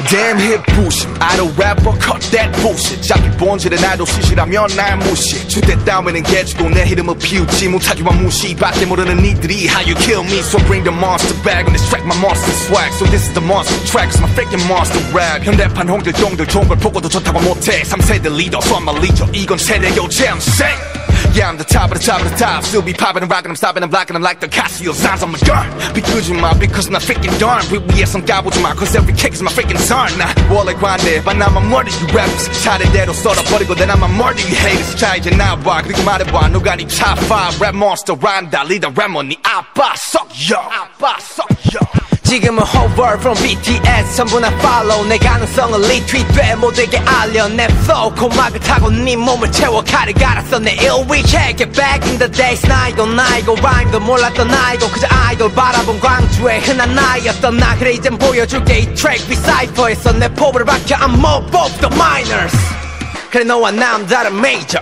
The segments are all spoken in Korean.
Damn hip bullshit idol rapper cut that bullshit 자기 본질은 아이돌 시시라면 날 무시 주대 따위는 개주고 내 이름을 피우지 못하기와 무시밖에 모르는 이들이 How you kill me so bring the monster back on this track my monster swag So this is the monster track it's my freaking monster rap 현대판 홍길동들 좋은 걸 보고도 좋다고 못해 3세대 리더 so I'm a leader 이건 세대 교체 I'm sick Yeah, I'm the top of the top of the top Still be popping and rocking, I'm stopping and blocking I'm like the Casio signs on my gun 비끄지마 because 나 freaking darn 위에 선 까보지마 cause every kick is my freaking son 나 원래 관대 but now I'm murder you rappers 차례대로 썰어버리고 then I'm a murder you haters 자 이제 나와 그리고 말해봐 누가 니 top 5 rap monster rhyme 다 리더 래머 니 아빠 썩여 아빠 썩여 지금은 whole world from BTS 전부 나 follow 내 가능성을 리트윗돼 모두에게 알려 내 flow 고막을 타고 네 몸을 채워 칼을 갈았어 내 일위 check it back in the days 나이도 rhyme도 몰랐던 나이고 그저 아이돌 바라본 광주의 흔한 나이였던 나 그래 이젠 보여줄게 이 트랙 비사이퍼에서 내 포부를 박혀 I'm more both the minors 그래 너와 나 다른 major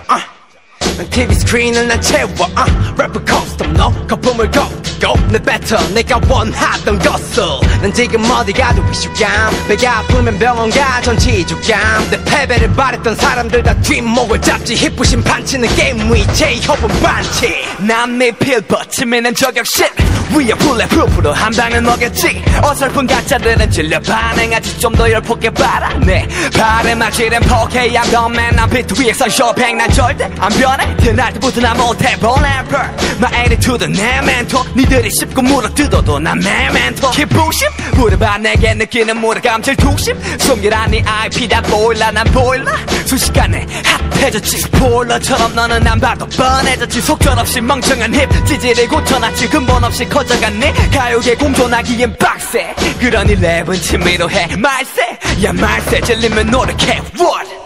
난 TV 스크린을 난 채워 래퍼 커스텀 너 거품을 걷고 내 뱉어 내가 원하던 것을 난 지금 어디 가도 위축감 배가 아프면 병원 가 전치주감 내 패배를 바랬던 사람들 다 뒷목을 잡지 힙부심 판치는 게임 위 제이홉은 반치 남의 필 버티면 저격 shit 위에 블랙프루프로 한 방을 먹였지 어설픈 가짜들은 질려 반응하지 좀 더 열폭게 바라네 발에 맞지는 포케야 덤맨 난 비트 위에서 쇼팽 난 절대 안 변해 태어날 때부터 나 못해 본 래퍼 My attitude 내 멘토 니들이 씹고 물어뜯어도 난 내 멘토 기부심 물어봐 내게 느끼는 물어감 질투심 숨기란 네 IP 다 보일라 난 보일라 순식간에 핫해졌지 스포일러처럼 너는 안 봐도 뻔해졌지 속절없이 멍청한 힙 찌질을 고쳐놨지 근본 없이 커져갔네 가요계 공존하기엔 빡세 그러니 랩은 취미로 해 말세 야 말세 질리면 노력해 What